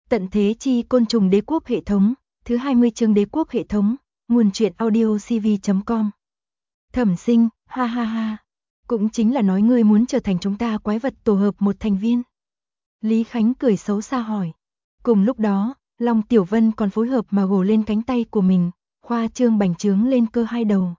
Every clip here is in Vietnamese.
Tận thế chi côn trùng đế quốc hệ thống, thứ 20 chương đế quốc hệ thống, nguồn truyện audio cv.com. Thẩm Sinh, ha ha ha. Cũng chính là nói ngươi muốn trở thành chúng ta quái vật tổ hợp một thành viên. Lý Khánh cười xấu xa hỏi. Cùng lúc đó, Long Tiểu Vân còn phối hợp mà gồ lên cánh tay của mình, khoa trương bành trướng lên cơ hai đầu.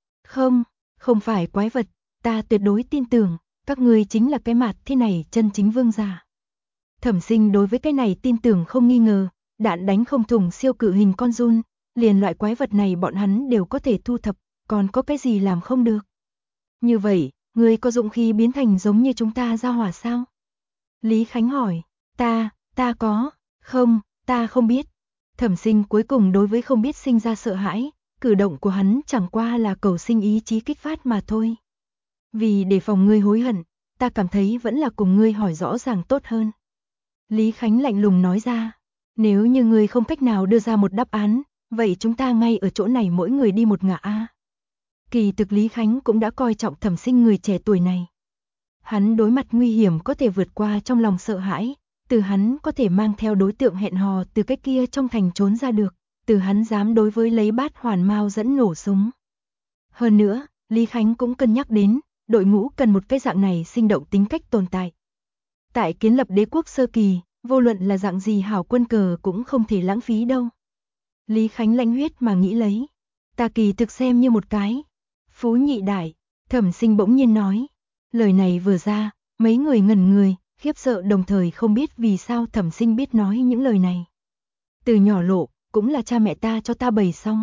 Không phải quái vật, ta tuyệt đối tin tưởng, các ngươi chính là cái mặt thế này chân chính vương giả. Thẩm Sinh đối với cái này tin tưởng không nghi ngờ, đạn đánh không thủng siêu cự hình con giun, liền loại quái vật này bọn hắn đều có thể thu thập, còn có cái gì làm không được. Như vậy, ngươi có dụng khí biến thành giống như chúng ta ra hỏa sao? Lý Khánh hỏi, ta có, không, ta không biết. Thẩm Sinh cuối cùng đối với không biết sinh ra sợ hãi, cử động của hắn chẳng qua là cầu sinh ý chí kích phát mà thôi. Vì để phòng ngươi hối hận, ta cảm thấy vẫn là cùng ngươi hỏi rõ ràng tốt hơn. Lý Khánh lạnh lùng nói ra, nếu như ngươi không cách nào đưa ra một đáp án, vậy chúng ta ngay ở chỗ này mỗi người đi một ngả a. Kỳ thực Lý Khánh cũng đã coi trọng Thẩm Sinh người trẻ tuổi này. Hắn đối mặt nguy hiểm có thể vượt qua trong lòng sợ hãi, từ hắn có thể mang theo đối tượng hẹn hò từ cái kia trong thành trốn ra được, từ hắn dám đối với lấy bát hoàn mao dẫn nổ súng. Hơn nữa, Lý Khánh cũng cân nhắc đến, đội ngũ cần một cái dạng này sinh động tính cách tồn tại. Tại kiến lập đế quốc sơ kỳ, vô luận là dạng gì hảo quân cờ cũng không thể lãng phí đâu. Lý Khánh lãnh huyết mà nghĩ lấy, ta kỳ thực xem như một cái phú nhị đại. Thẩm Sinh bỗng nhiên nói, lời này vừa ra, mấy người ngẩn người, khiếp sợ đồng thời không biết vì sao Thẩm Sinh biết nói những lời này. Từ nhỏ lộ, cũng là cha mẹ ta cho ta bày xong.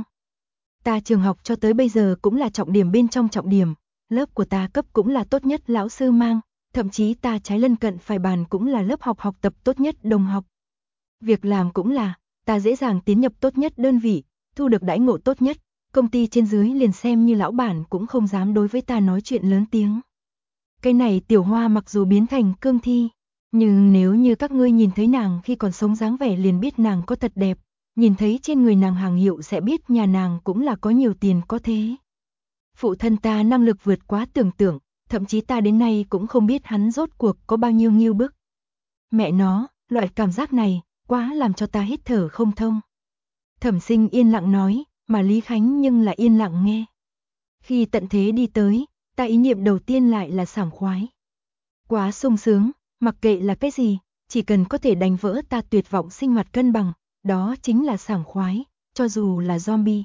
Ta trường học cho tới bây giờ cũng là trọng điểm bên trong trọng điểm, lớp của ta cấp cũng là tốt nhất lão sư mang, thậm chí ta trái lân cận phải bàn cũng là lớp học tập tốt nhất đồng học. Việc làm cũng là, ta dễ dàng tiến nhập tốt nhất đơn vị, thu được đãi ngộ tốt nhất, công ty trên dưới liền xem như lão bản cũng không dám đối với ta nói chuyện lớn tiếng. Cái này Tiểu Hoa mặc dù biến thành cương thi, nhưng nếu như các ngươi nhìn thấy nàng khi còn sống dáng vẻ liền biết nàng có thật đẹp, nhìn thấy trên người nàng hàng hiệu sẽ biết nhà nàng cũng là có nhiều tiền có thế. Phụ thân ta năng lực vượt quá tưởng tượng, thậm chí ta đến nay cũng không biết hắn rốt cuộc có bao nhiêu ngưu bức. Mẹ nó, loại cảm giác này, quá làm cho ta hít thở không thông. Thẩm Sinh yên lặng nói, mà Lý Khánh nhưng là yên lặng nghe. Khi tận thế đi tới, ta ý niệm đầu tiên lại là sảng khoái. Quá sung sướng, mặc kệ là cái gì, chỉ cần có thể đánh vỡ ta tuyệt vọng sinh hoạt cân bằng, đó chính là sảng khoái, cho dù là zombie.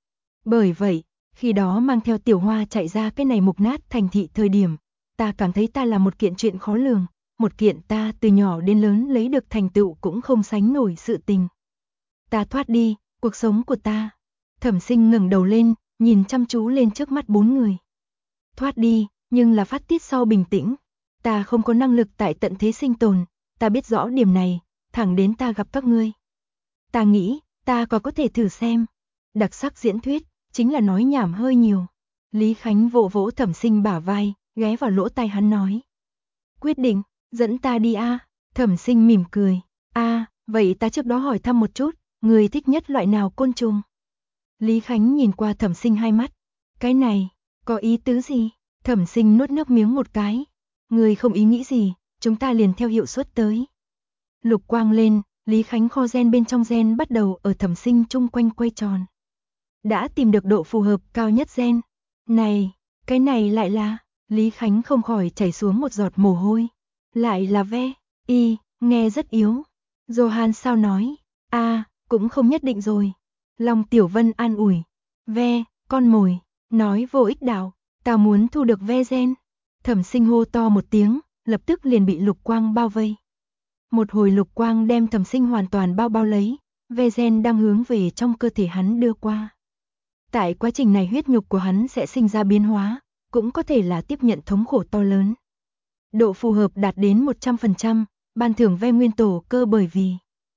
Bởi vậy, khi đó mang theo Tiểu Hoa chạy ra cái này mục nát thành thị thời điểm, ta cảm thấy ta là một kiện chuyện khó lường, một kiện ta từ nhỏ đến lớn lấy được thành tựu cũng không sánh nổi sự tình. Ta thoát đi, cuộc sống của ta. Thẩm Sinh ngẩng đầu lên, nhìn chăm chú lên trước mắt bốn người. Thoát đi, nhưng là phát tiết sau bình tĩnh. Ta không có năng lực tại tận thế sinh tồn, ta biết rõ điểm này, thẳng đến ta gặp các ngươi. Ta nghĩ, ta có thể thử xem. Đặc sắc diễn thuyết, chính là nói nhảm hơi nhiều. Lý Khánh vỗ vỗ Thẩm Sinh bả vai, ghé vào lỗ tai hắn nói. Quyết định, dẫn ta đi a. Thẩm Sinh mỉm cười. Vậy ta trước đó hỏi thăm một chút, người thích nhất loại nào côn trùng? Lý Khánh nhìn qua Thẩm Sinh hai mắt. Cái này, có ý tứ gì? Thẩm Sinh nuốt nước miếng một cái. Người không ý nghĩ gì, chúng ta liền theo hiệu suất tới. Lục quang lên, Lý Khánh kho gen bên trong gen bắt đầu ở Thẩm Sinh chung quanh quay tròn. Đã tìm được độ phù hợp cao nhất gen. Này, cái này lại là, Lý Khánh không khỏi chảy xuống một giọt mồ hôi. Lại là ve, nghe rất yếu. Johan sao nói, cũng không nhất định rồi. Long Tiểu Vân an ủi, ve, con mồi, nói vô ích đạo, ta muốn thu được ve gen. Thẩm Sinh hô to một tiếng, lập tức liền bị lục quang bao vây. Một hồi lục quang đem Thẩm Sinh hoàn toàn bao lấy, ve gen đang hướng về trong cơ thể hắn đưa qua. Tại quá trình này huyết nhục của hắn sẽ sinh ra biến hóa, cũng có thể là tiếp nhận thống khổ to lớn. Độ phù hợp đạt đến 100%, ban thưởng ve nguyên tổ cơ bởi vì.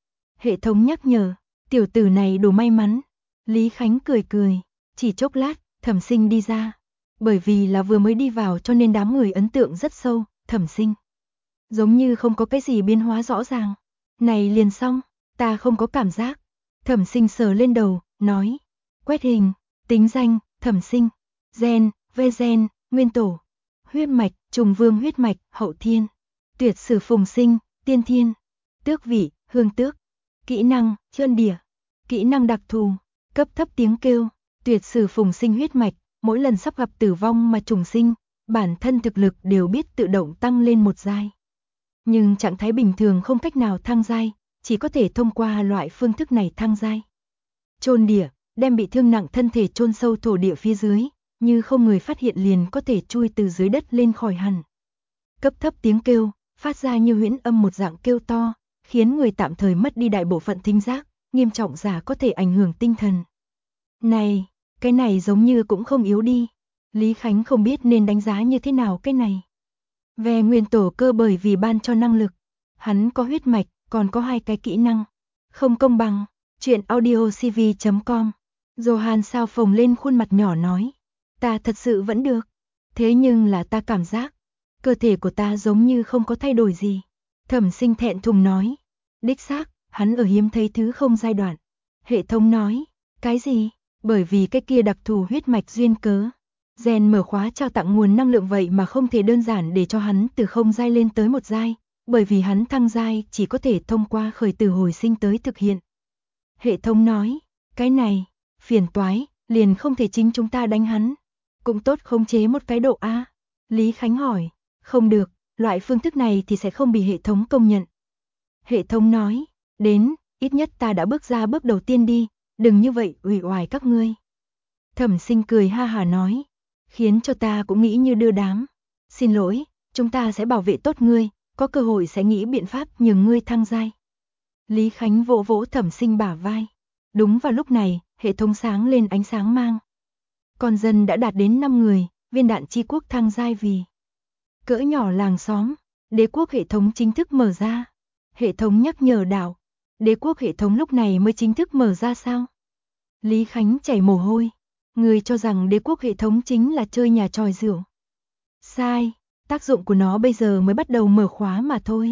Hệ thống nhắc nhở, tiểu tử này đủ may mắn. Lý Khánh cười, chỉ chốc lát, Thẩm Sinh đi ra. Bởi vì là vừa mới đi vào cho nên đám người ấn tượng rất sâu, Thẩm Sinh. Giống như không có cái gì biến hóa rõ ràng. Này liền xong, ta không có cảm giác. Thẩm Sinh sờ lên đầu, nói. Quét hình, tính danh, Thẩm Sinh. Gen, ve gen, nguyên tổ. Huyết mạch, trùng vương huyết mạch, hậu thiên. Tuyệt sử phùng sinh, tiên thiên. Tước vị, hương tước. Kỹ năng, trơn đỉa. Kỹ năng đặc thù, cấp thấp tiếng kêu, tuyệt sử phùng sinh huyết mạch, mỗi lần sắp gặp tử vong mà trùng sinh, bản thân thực lực đều biết tự động tăng lên một giai. Nhưng trạng thái bình thường không cách nào thăng giai, chỉ có thể thông qua loại phương thức này thăng giai. Chôn đỉa, đem bị thương nặng thân thể chôn sâu thổ địa phía dưới, như không người phát hiện liền có thể chui từ dưới đất lên khỏi hẳn. Cấp thấp tiếng kêu, phát ra như huyễn âm một dạng kêu to, khiến người tạm thời mất đi đại bộ phận thính giác, nghiêm trọng giả có thể ảnh hưởng tinh thần. Này, cái này giống như cũng không yếu đi. Lý Khánh không biết nên đánh giá như thế nào cái này. Về nguyên tổ cơ bởi vì ban cho năng lực, hắn có huyết mạch, còn có 2 cái kỹ năng. Không công bằng. Chuyện audiocv.com. Johan sao phồng lên khuôn mặt nhỏ nói. Ta thật sự vẫn được. Thế nhưng là ta cảm giác, cơ thể của ta giống như không có thay đổi gì. Thẩm Sinh thẹn thùng nói. Đích xác, hắn ở hiếm thấy thứ không giai đoạn. Hệ thống nói. Cái gì? Bởi vì cái kia đặc thù huyết mạch duyên cớ. Gen mở khóa trao tặng nguồn năng lượng vậy mà không thể đơn giản để cho hắn từ không giai lên tới một giai, bởi vì hắn thăng giai chỉ có thể thông qua khởi tử hồi sinh tới thực hiện. Hệ thống nói, cái này, phiền toái, liền không thể chính chúng ta đánh hắn. Cũng tốt khống chế một cái độ A. Lý Khánh hỏi, không được, loại phương thức này thì sẽ không bị hệ thống công nhận. Hệ thống nói, đến, ít nhất ta đã bước ra bước đầu tiên đi, đừng như vậy uể oải các ngươi. Thẩm Sinh cười ha hả nói, khiến cho ta cũng nghĩ như đưa đám. Xin lỗi, chúng ta sẽ bảo vệ tốt ngươi, có cơ hội sẽ nghĩ biện pháp nhường ngươi thăng giai. Lý Khánh vỗ vỗ Thẩm Sinh bả vai. Đúng vào lúc này, hệ thống sáng lên ánh sáng mang. Con dân đã đạt đến 5 người, viên đạn chi quốc thăng giai vì cỡ nhỏ làng xóm, đế quốc hệ thống chính thức mở ra. Hệ thống nhắc nhở đảo, đế quốc hệ thống lúc này mới chính thức mở ra sao? Lý Khánh chảy mồ hôi, người cho rằng đế quốc hệ thống chính là chơi nhà tròi rượu. Sai, tác dụng của nó bây giờ mới bắt đầu mở khóa mà thôi.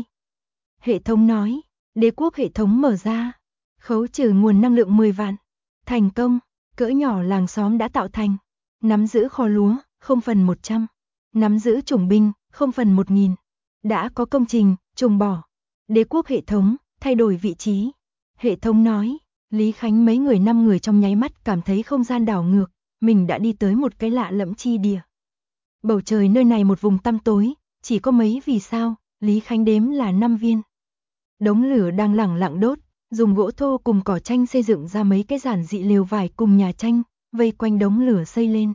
Hệ thống nói, đế quốc hệ thống mở ra, khấu trừ nguồn năng lượng 10 vạn. Thành công, cỡ nhỏ làng xóm đã tạo thành. Nắm giữ kho lúa, 0/100. Nắm giữ chủng binh, 0/1000. Đã có công trình, trùng bỏ. Đế quốc hệ thống, thay đổi vị trí. Hệ thống nói, Lý Khánh mấy người 5 người trong nháy mắt cảm thấy không gian đảo ngược, mình đã đi tới một cái lạ lẫm chi địa. Bầu trời nơi này một vùng tăm tối, chỉ có mấy vì sao, Lý Khánh đếm là 5 viên. Đống lửa đang lẳng lặng đốt, dùng gỗ thô cùng cỏ tranh xây dựng ra mấy cái giản dị lều vải cùng nhà tranh, vây quanh đống lửa xây lên.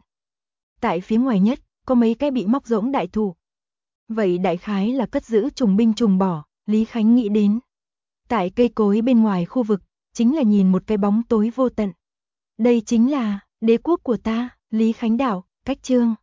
Tại phía ngoài nhất, có mấy cái bị móc rỗng đại thụ. Vậy đại khái là cất giữ trùng binh trùng bỏ, Lý Khánh nghĩ đến. Tại cây cối bên ngoài khu vực, chính là nhìn một cái bóng tối vô tận. Đây chính là đế quốc của ta, Lý Khánh đảo, cách chương.